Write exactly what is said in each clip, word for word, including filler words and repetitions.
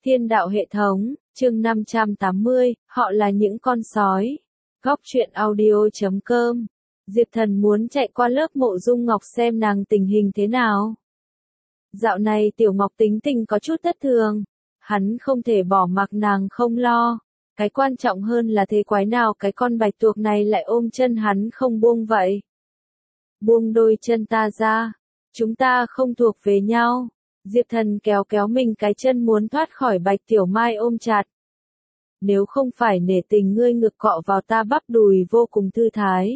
Thiên đạo hệ thống, chương năm trăm tám mươi, họ là những con sói. Góc truyện audio chấm com. Diệp Thần muốn chạy qua lớp Mộ Dung Ngọc xem nàng tình hình thế nào. Dạo này Tiểu Ngọc tính tình có chút thất thường. Hắn không thể bỏ mặc nàng không lo. Cái quan trọng hơn là thế quái nào cái con bạch tuộc này lại ôm chân hắn không buông vậy. Buông đôi chân ta ra. Chúng ta không thuộc về nhau. Diệp Thần kéo kéo mình cái chân muốn thoát khỏi Bạch Tiểu Mai ôm chặt. Nếu không phải nể tình ngươi ngực cọ vào ta bắp đùi vô cùng thư thái.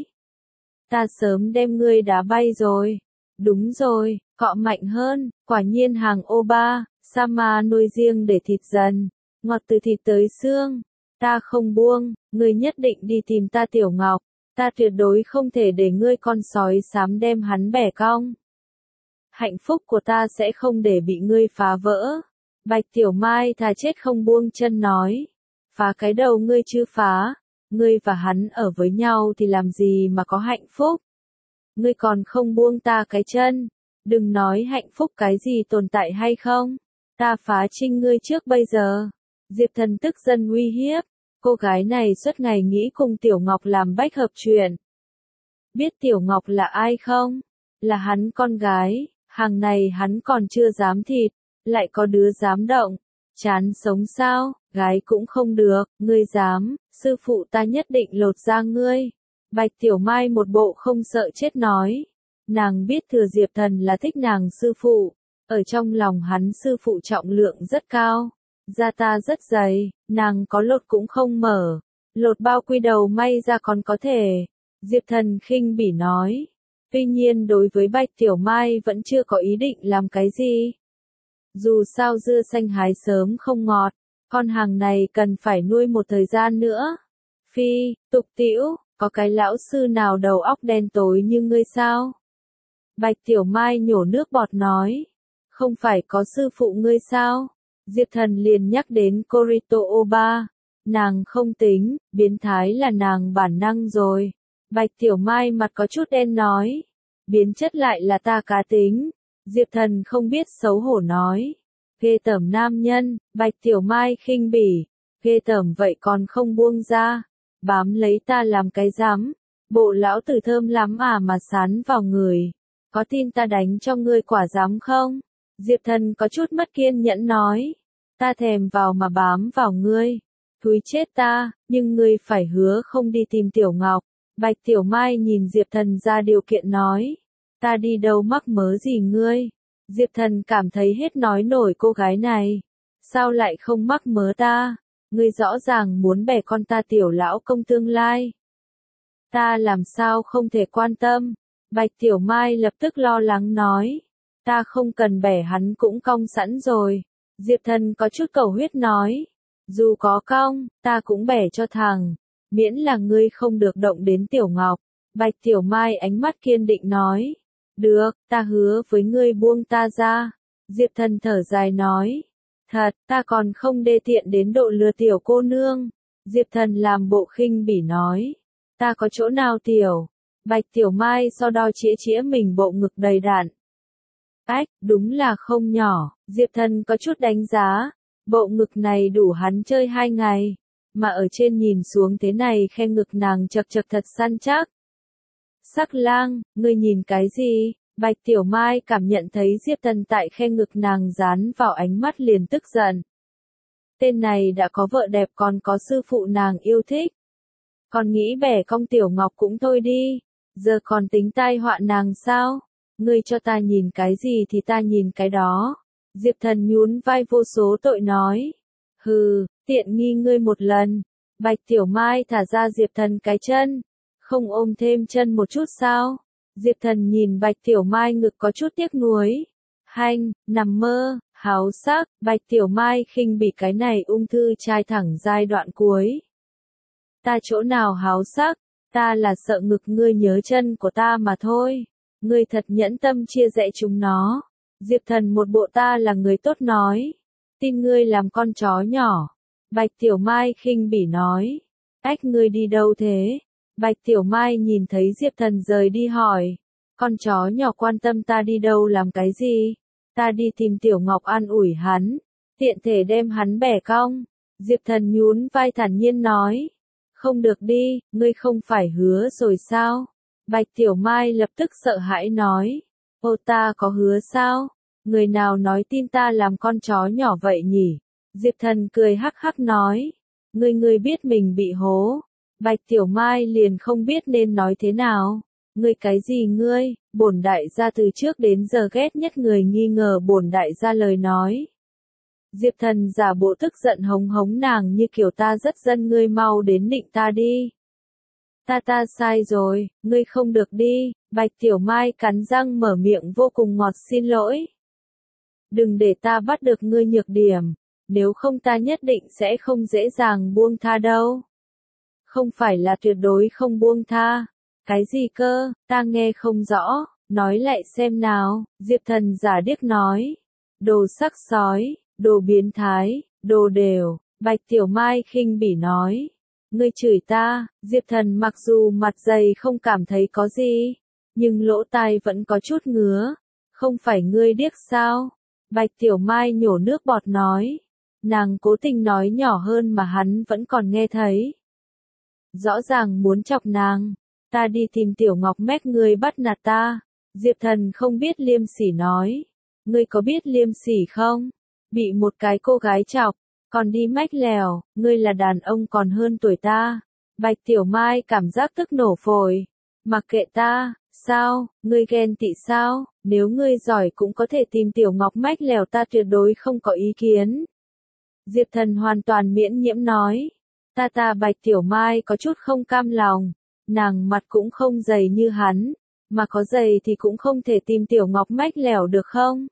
Ta sớm đem ngươi đá bay rồi. Đúng rồi, cọ mạnh hơn, quả nhiên hàng ô ba, sa ma nuôi riêng để thịt dần, ngọt từ thịt tới xương. Ta không buông, ngươi nhất định đi tìm ta Tiểu Ngọc, ta tuyệt đối không thể để ngươi con sói xám đem hắn bẻ cong. Hạnh phúc của ta sẽ không để bị ngươi phá vỡ. Bạch Tiểu Mai thà chết không buông chân nói. Phá cái đầu ngươi chứ phá. Ngươi và hắn ở với nhau thì làm gì mà có hạnh phúc. Ngươi còn không buông ta cái chân. Đừng nói hạnh phúc cái gì tồn tại hay không. Ta phá trinh ngươi trước bây giờ. Diệp Thần tức giận uy hiếp. Cô gái này suốt ngày nghĩ cùng Tiểu Ngọc làm bách hợp chuyện. Biết Tiểu Ngọc là ai không? Là hắn con gái. Hàng này hắn còn chưa dám thịt, lại có đứa dám động, chán sống sao, gái cũng không được, ngươi dám, sư phụ ta nhất định lột da ngươi. Bạch Tiểu Mai một bộ không sợ chết nói, nàng biết Thừa Diệp Thần là thích nàng sư phụ, ở trong lòng hắn sư phụ trọng lượng rất cao, da ta rất dày, nàng có lột cũng không mở, lột bao quy đầu may ra còn có thể. Diệp Thần khinh bỉ nói. Tuy nhiên đối với Bạch Tiểu Mai vẫn chưa có ý định làm cái gì. Dù sao dưa xanh hái sớm không ngọt, con hàng này cần phải nuôi một thời gian nữa. Phi, tục tĩu, có cái lão sư nào đầu óc đen tối như ngươi sao? Bạch Tiểu Mai nhổ nước bọt nói. Không phải có sư phụ ngươi sao? Diệp Thần liền nhắc đến Corito Oba. Nàng không tính, biến thái là nàng bản năng rồi. Bạch Tiểu Mai mặt có chút đen nói. Biến chất lại là ta cá tính. Diệp Thần không biết xấu hổ nói. Ghê tởm nam nhân, Bạch Tiểu Mai khinh bỉ. Ghê tởm vậy còn không buông ra. Bám lấy ta làm cái rắm. Bộ lão tử thơm lắm à mà sán vào người. Có tin ta đánh cho ngươi quả rắm không? Diệp Thần có chút mất kiên nhẫn nói. Ta thèm vào mà bám vào ngươi. Thúi chết ta, nhưng ngươi phải hứa không đi tìm Tiểu Ngọc. Bạch Tiểu Mai nhìn Diệp Thần ra điều kiện nói. Ta đi đâu mắc mớ gì ngươi? Diệp Thần cảm thấy hết nói nổi cô gái này. Sao lại không mắc mớ ta? Ngươi rõ ràng muốn bẻ con ta Tiểu lão công tương lai. Ta làm sao không thể quan tâm? Bạch Tiểu Mai lập tức lo lắng nói. Ta không cần bẻ hắn cũng cong sẵn rồi. Diệp Thần có chút cầu huyết nói. Dù có cong, ta cũng bẻ cho thằng. Miễn là ngươi không được động đến Tiểu Ngọc. Bạch Tiểu Mai ánh mắt kiên định nói. Được, ta hứa với ngươi buông ta ra. Diệp Thần thở dài nói. Thật, ta còn không đê tiện đến độ lừa tiểu cô nương. Diệp Thần làm bộ khinh bỉ nói. Ta có chỗ nào tiểu? Bạch Tiểu Mai sau đó chĩa chĩa mình bộ ngực đầy đặn. Ách, đúng là không nhỏ. Diệp Thần có chút đánh giá. Bộ ngực này đủ hắn chơi hai ngày. Mà ở trên nhìn xuống thế này khe ngực nàng chật chật thật săn chắc. Sắc lang, ngươi nhìn cái gì? Bạch Tiểu Mai cảm nhận thấy Diệp Thần tại khe ngực nàng dán vào ánh mắt liền tức giận. Tên này đã có vợ đẹp còn có sư phụ nàng yêu thích. Còn nghĩ bẻ cong Tiểu Ngọc cũng thôi đi. Giờ còn tính tai họa nàng sao? Ngươi cho ta nhìn cái gì thì ta nhìn cái đó. Diệp Thần nhún vai vô số tội nói. Hừ, tiện nghi ngươi một lần. Bạch Tiểu Mai thả ra Diệp Thần cái chân. Không ôm thêm chân một chút sao? Diệp Thần nhìn Bạch Tiểu Mai ngực có chút tiếc nuối. Hanh, nằm mơ, háo sắc. Bạch Tiểu Mai khinh bỉ cái này ung thư trai thẳng giai đoạn cuối. Ta chỗ nào háo sắc? Ta là sợ ngực ngươi nhớ chân của ta mà thôi. Ngươi thật nhẫn tâm chia rẽ chúng nó. Diệp Thần một bộ ta là người tốt nói. Tin ngươi làm con chó nhỏ. Bạch Tiểu Mai khinh bỉ nói. Ách ngươi đi đâu thế? Bạch Tiểu Mai nhìn thấy Diệp Thần rời đi hỏi. Con chó nhỏ quan tâm ta đi đâu làm cái gì? Ta đi tìm Tiểu Ngọc an ủi hắn. tiện thể đem hắn bẻ cong. Diệp Thần nhún vai thản nhiên nói, không được đi, ngươi không phải hứa rồi sao? Bạch Tiểu Mai lập tức sợ hãi nói, ô ta có hứa sao? Người nào nói tin ta làm con chó nhỏ vậy nhỉ? Diệp Thần cười hắc hắc nói, ngươi ngươi biết mình bị hố. Bạch Tiểu Mai liền không biết nên nói thế nào. Ngươi cái gì ngươi? Bổn đại gia từ trước đến giờ ghét nhất người nghi ngờ bổn đại gia lời nói. Diệp Thần giả bộ tức giận hống hống nàng như kiểu ta rất dân, ngươi mau đến nịnh ta đi. Ta ta sai rồi, ngươi không được đi. Bạch Tiểu Mai cắn răng mở miệng vô cùng ngọt xin lỗi. Đừng để ta bắt được ngươi nhược điểm, nếu không ta nhất định sẽ không dễ dàng buông tha đâu. Không phải là tuyệt đối không buông tha. Cái gì cơ, ta nghe không rõ, nói lại xem nào. Diệp Thần giả điếc nói, đồ sắc sói, đồ biến thái, đồ đều. Bạch Tiểu Mai khinh bỉ nói, ngươi chửi ta. Diệp Thần mặc dù mặt dày không cảm thấy có gì, nhưng lỗ tai vẫn có chút ngứa. Không phải ngươi điếc sao? Bạch Tiểu Mai nhổ nước bọt nói, nàng cố tình nói nhỏ hơn mà hắn vẫn còn nghe thấy. Rõ ràng muốn chọc nàng, ta đi tìm Tiểu Ngọc mét ngươi bắt nạt ta. Diệp Thần không biết liêm sỉ nói, ngươi có biết liêm sỉ không? Bị một cái cô gái chọc, còn đi mách lèo, ngươi là đàn ông còn hơn tuổi ta. Bạch Tiểu Mai cảm giác tức nổ phổi, mặc kệ ta, sao, ngươi ghen tị sao? Nếu ngươi giỏi cũng có thể tìm Tiểu Ngọc mách lèo, ta tuyệt đối không có ý kiến. Diệp Thần hoàn toàn miễn nhiễm nói, ta ta Bạch Tiểu Mai có chút không cam lòng, nàng mặt cũng không dày như hắn, mà có dày thì cũng không thể tìm Tiểu Ngọc mách lèo được không?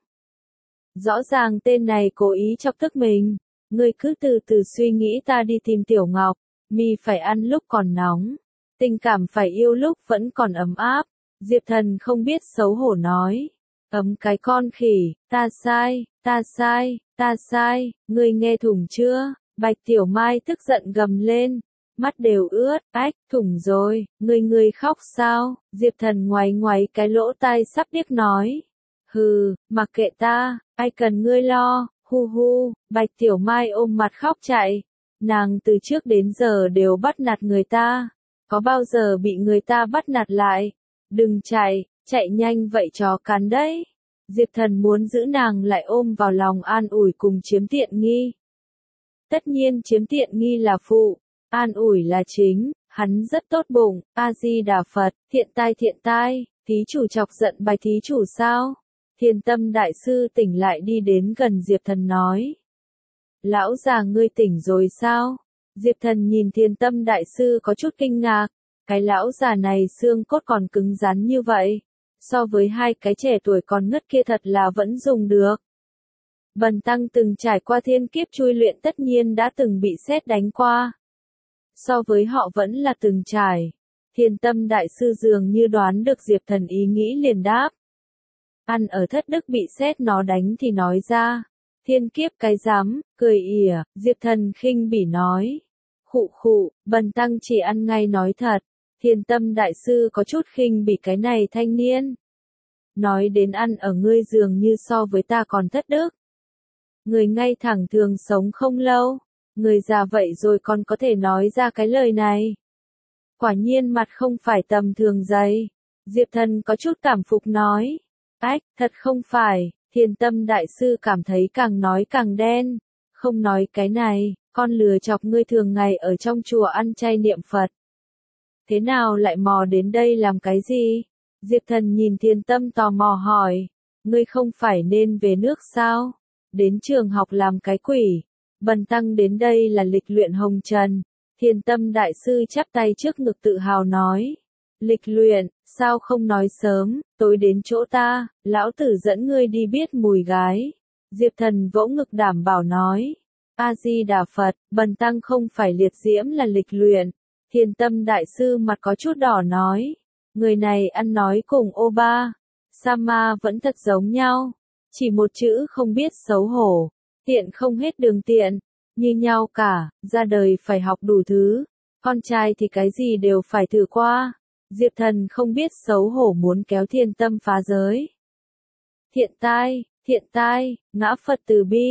Rõ ràng tên này cố ý chọc tức mình, ngươi cứ từ từ suy nghĩ, ta đi tìm Tiểu Ngọc, mì phải ăn lúc còn nóng, tình cảm phải yêu lúc vẫn còn ấm áp. Diệp Thần không biết xấu hổ nói, ấm cái con khỉ, ta sai, ta sai, ta sai, ngươi nghe thủng chưa? Bạch Tiểu Mai tức giận gầm lên, mắt đều ướt, ách, thủng rồi, ngươi ngươi khóc sao? Diệp Thần ngoáy ngoáy cái lỗ tai sắp điếc nói, hừ, mặc kệ ta, ai cần ngươi lo, hu hu. Bạch Tiểu Mai ôm mặt khóc chạy, nàng từ trước đến giờ đều bắt nạt người ta, có bao giờ bị người ta bắt nạt lại? Đừng chạy, chạy nhanh vậy chó cắn đấy. Diệp Thần muốn giữ nàng lại ôm vào lòng an ủi cùng chiếm tiện nghi. Tất nhiên chiếm tiện nghi là phụ, an ủi là chính, hắn rất tốt bụng. A Di Đà Phật, thiện tai thiện tai, thí chủ chọc giận Bạch thí chủ sao? Thiên Tâm đại sư tỉnh lại đi đến gần Diệp Thần nói, lão già ngươi tỉnh rồi sao? Diệp Thần nhìn Thiên Tâm đại sư có chút kinh ngạc, cái lão già này xương cốt còn cứng rắn như vậy, so với hai cái trẻ tuổi còn ngất kia thật là vẫn dùng được. Bần tăng từng trải qua thiên kiếp chui luyện, tất nhiên đã từng bị sét đánh qua. So với họ vẫn là từng trải. Thiên Tâm đại sư dường như đoán được Diệp Thần ý nghĩ liền đáp. Ăn ở thất đức bị sét nó đánh thì nói ra. Thiên kiếp cái dám, cười ỉa. Diệp Thần khinh bỉ nói. Khụ khụ, bần tăng chỉ ăn ngay nói thật. Thiên Tâm đại sư có chút khinh bỉ cái này thanh niên. Nói đến ăn ở ngươi dường như so với ta còn thất đức. Người ngay thẳng thường sống không lâu, người già vậy rồi còn có thể nói ra cái lời này. Quả nhiên mặt không phải tầm thường dày. Diệp Thần có chút cảm phục nói. Ách, thật không phải. Thiên Tâm đại sư cảm thấy càng nói càng đen. Không nói cái này, con lừa chọc ngươi thường ngày ở trong chùa ăn chay niệm Phật. Thế nào lại mò đến đây làm cái gì? Diệp Thần nhìn Thiên Tâm tò mò hỏi. Ngươi không phải nên về nước sao? Đến trường học làm cái quỷ. Bần tăng đến đây là lịch luyện hồng trần. Thiên Tâm đại sư chắp tay trước ngực tự hào nói. Lịch luyện, sao không nói sớm, tối đến chỗ ta, lão tử dẫn ngươi đi biết mùi gái. Diệp Thần vỗ ngực đảm bảo nói. A Di Đà Phật, bần tăng không phải liệt diễm là lịch luyện. Thiên Tâm đại sư mặt có chút đỏ nói. Người này ăn nói cùng ô ba, Sama vẫn thật giống nhau. Chỉ một chữ không biết xấu hổ, tiện không hết đường tiện, như nhau cả, ra đời phải học đủ thứ, con trai thì cái gì đều phải thử qua. Diệp Thần không biết xấu hổ muốn kéo Thiên Tâm phá giới. Thiện tai, thiện tai, ngã Phật từ bi.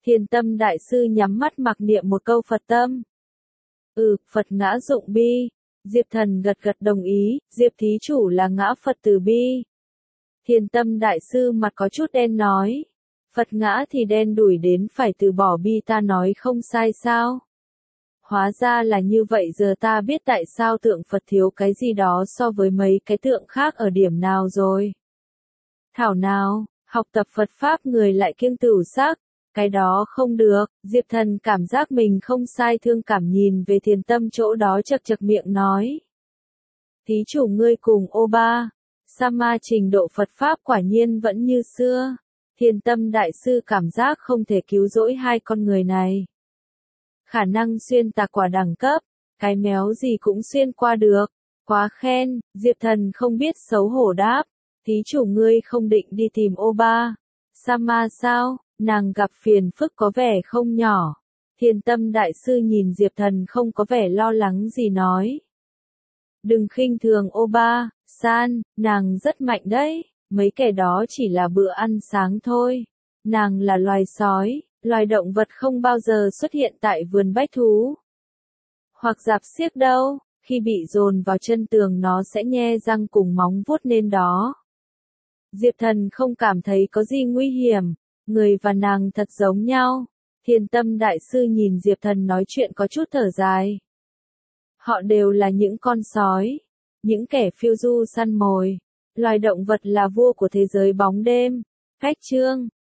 Thiền tâm đại sư nhắm mắt mặc niệm một câu Phật tâm. Ừ, Phật ngã dụng bi. Diệp Thần gật gật đồng ý, Diệp thí chủ là ngã Phật từ bi. Thiền tâm đại sư mặt có chút đen nói. Phật ngã thì đen đủi đến phải từ bỏ bi, ta nói không sai sao? Hóa ra là như vậy, giờ ta biết tại sao tượng Phật thiếu cái gì đó so với mấy cái tượng khác ở điểm nào rồi. Thảo nào, học tập Phật Pháp người lại kiêng tửu sắc, cái đó không được. Diệp Thần cảm giác mình không sai, thương cảm nhìn về thiền tâm chỗ đó, chật chật miệng nói. Thí chủ ngươi cùng ô ba, Sama trình độ Phật Pháp quả nhiên vẫn như xưa. Thiền tâm đại sư cảm giác không thể cứu rỗi hai con người này. Khả năng xuyên tạc quả đẳng cấp, cái méo gì cũng xuyên qua được. Quá khen, Diệp Thần không biết xấu hổ đáp. Thí chủ ngươi không định đi tìm ô ba, Sama sao? Nàng gặp phiền phức có vẻ không nhỏ. Thiền tâm đại sư nhìn Diệp Thần không có vẻ lo lắng gì nói. Đừng khinh thường ô ba, san, nàng rất mạnh đấy. Mấy kẻ đó chỉ là bữa ăn sáng thôi. Nàng là loài sói, loài động vật không bao giờ xuất hiện tại vườn bách thú. Hoặc rạp xiếc đâu, khi bị dồn vào chân tường nó sẽ nhe răng cùng móng vuốt nên đó. Diệp Thần không cảm thấy có gì nguy hiểm, người và nàng thật giống nhau. Thiền tâm đại sư nhìn Diệp Thần nói chuyện có chút thở dài. Họ đều là những con sói, những kẻ phiêu du săn mồi. Loài động vật là vua của thế giới bóng đêm. Cách chương